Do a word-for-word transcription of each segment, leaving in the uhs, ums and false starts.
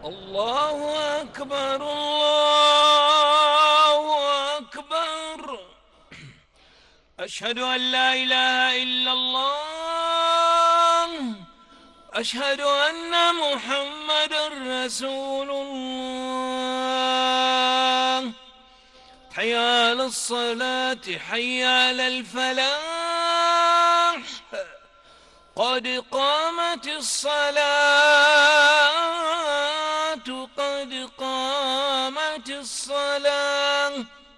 الله أكبر الله أكبر. أشهد أن لا إله إلا الله. أشهد أن محمدًا رسول الله. حي على الصلاة حي على الفلاح. قد قامت الصلاة قد قامت الصلاة.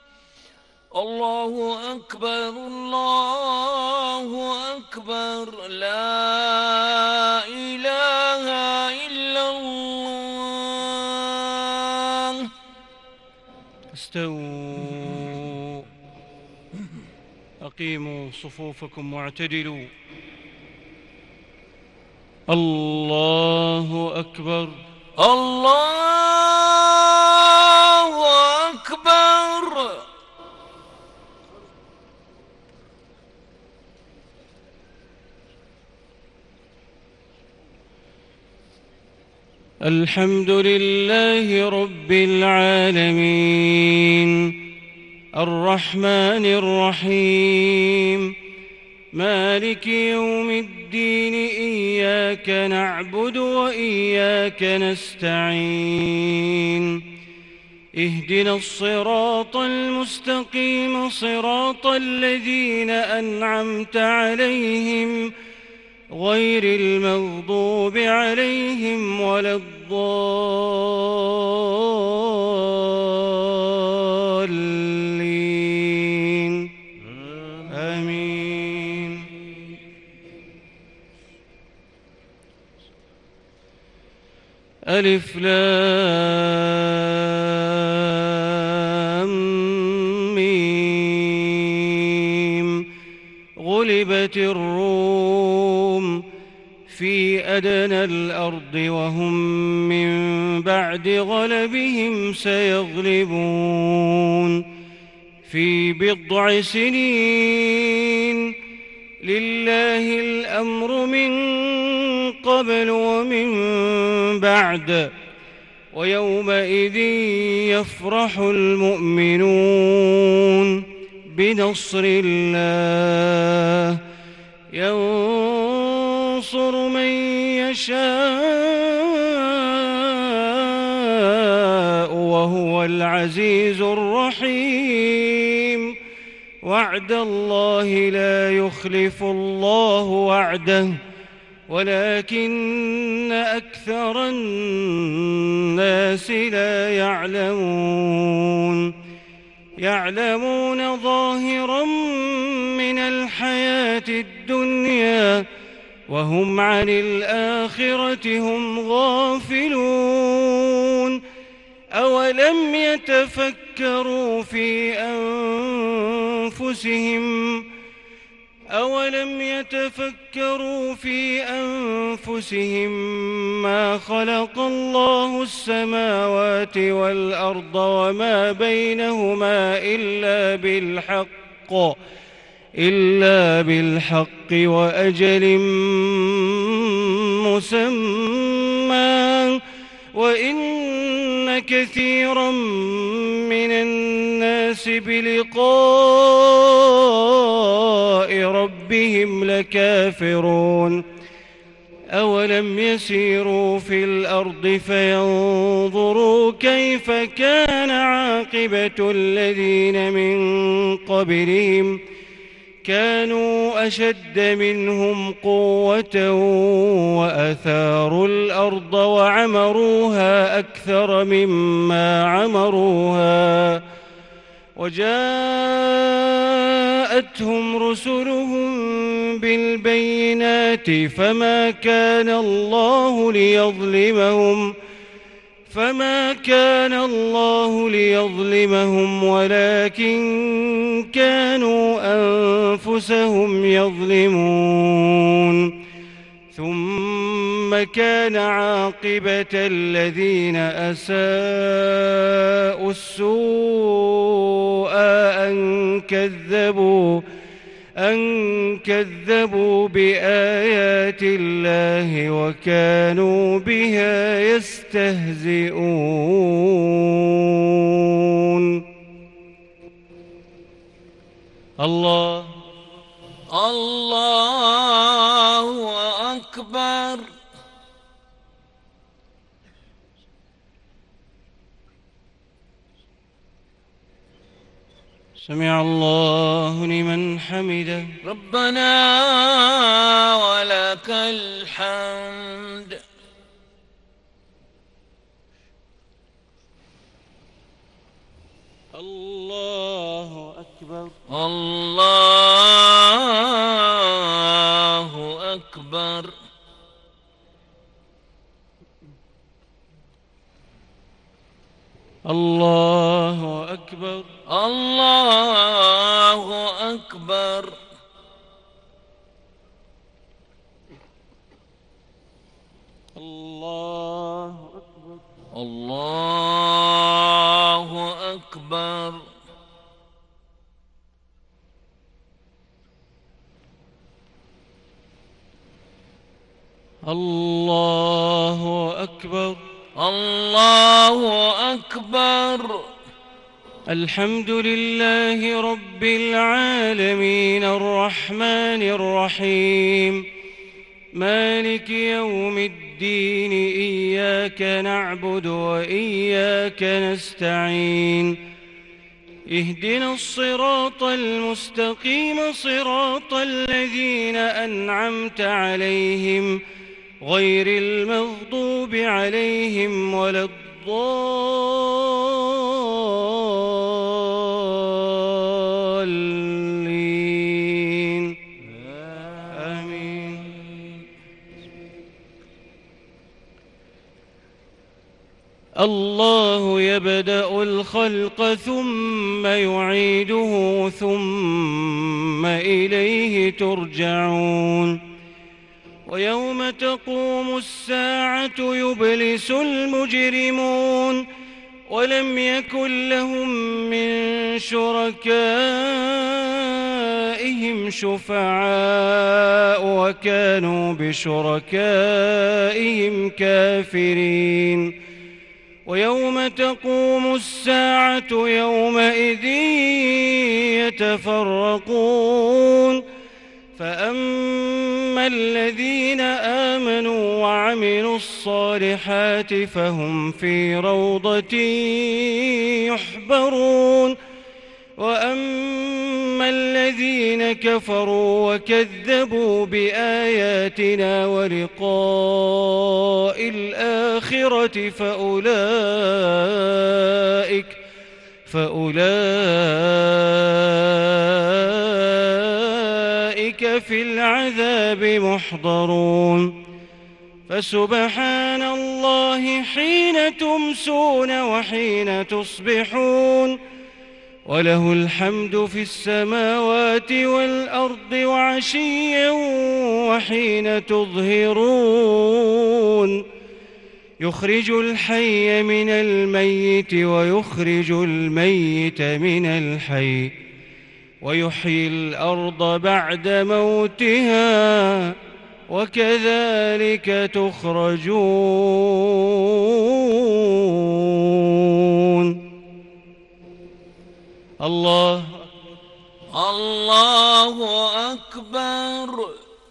الله أكبر الله أكبر. لا إله إلا الله. استووا، أقيموا صفوفكم واعتدلوا. الله أكبر الله أكبر. الحمد لله رب العالمين، الرحمن الرحيم، مالك يوم الدين. إياك نعبد وإياك نستعين. اهدنا الصراط المستقيم، صراط الذين أنعمت عليهم غير المغضوب عليهم ولا الضالين. آمين. ألف لام ميم. غلبت الروم في أدنى الأرض وهم من بعد غلبهم سيغلبون في بضع سنين. لله الأمر من قبل ومن بعد، ويومئذ يفرح المؤمنون بنصر الله. ينصر من يشاء وهو العزيز الرحيم. وعد الله لا يخلف الله وعده ولكن أكثر الناس لا يعلمون. يعلمون ظاهرا من الحياة الدنيا وهم عن الآخرة هم غافلون. أولم يتفكروا في أنفسهم أولم يتفكروا في أنفسهم ما خلق الله السماوات والأرض وما بينهما إلا بالحق إلا بالحق وأجل مسمى، وإن كثيرا من الناس بلقاء ربهم لكافرون. أولم يسيروا في الأرض فينظروا كيف كان عاقبة الذين من قبلهم كانوا أشد منهم قوة وأثاروا الأرض وعمروها أكثر مما عمروها، وجاءتهم رسلهم بالبينات فما كان الله ليظلمهم فما كان الله ليظلمهم ولكن كانوا أنفسهم يظلمون. ثم كان عاقبة الذين أساءوا السوء أن كذبوا أن كذبوا بآيات الله وكانوا بها يستهزئون. الله الله أكبر. سمع الله لمن حمده. ربنا ولك الحمد. الله أكبر. الله أكبر. الله أكبر. الله أكبر. الله أكبر. الله أكبر. الله أكبر. الله أكبر. الحمد لله رب العالمين الرحمن الرحيم مالك يوم الدين. إياك نعبد وإياك نستعين. اهدنا الصراط المستقيم صراط الذين أنعمت عليهم غير المغضوب عليهم ولا الضالين. آمين. الله يبدأ الخلق ثم يعيده ثم إليه ترجعون. ويوم تقوم الساعة يبلس المجرمون ولم يكن لهم من شركائهم شفعاء وكانوا بشركائهم كافرين. ويوم تقوم الساعة يومئذ يتفرقون. فأما الذين آمنوا وعملوا الصالحات فهم في روضة يحبرون. وأما الذين كفروا وكذبوا بآياتنا ولقاء الآخرة فأولئك فأولئك في العذاب محضرون. فسبحان الله حين تمسون وحين تصبحون وله الحمد في السماوات والأرض وعشيا وحين تظهرون. يخرج الحي من الميت ويخرج الميت من الحي ويحيي الأرض بعد موتها وكذلك تخرجون. الله الله أكبر.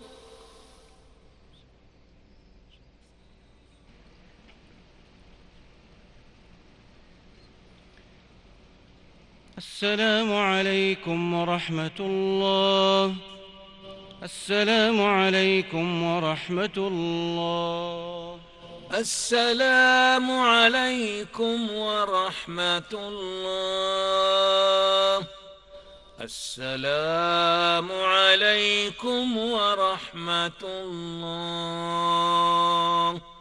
السلام عليكم ورحمة الله. السلام عليكم ورحمة الله. السلام عليكم ورحمة الله. السلام عليكم ورحمة الله.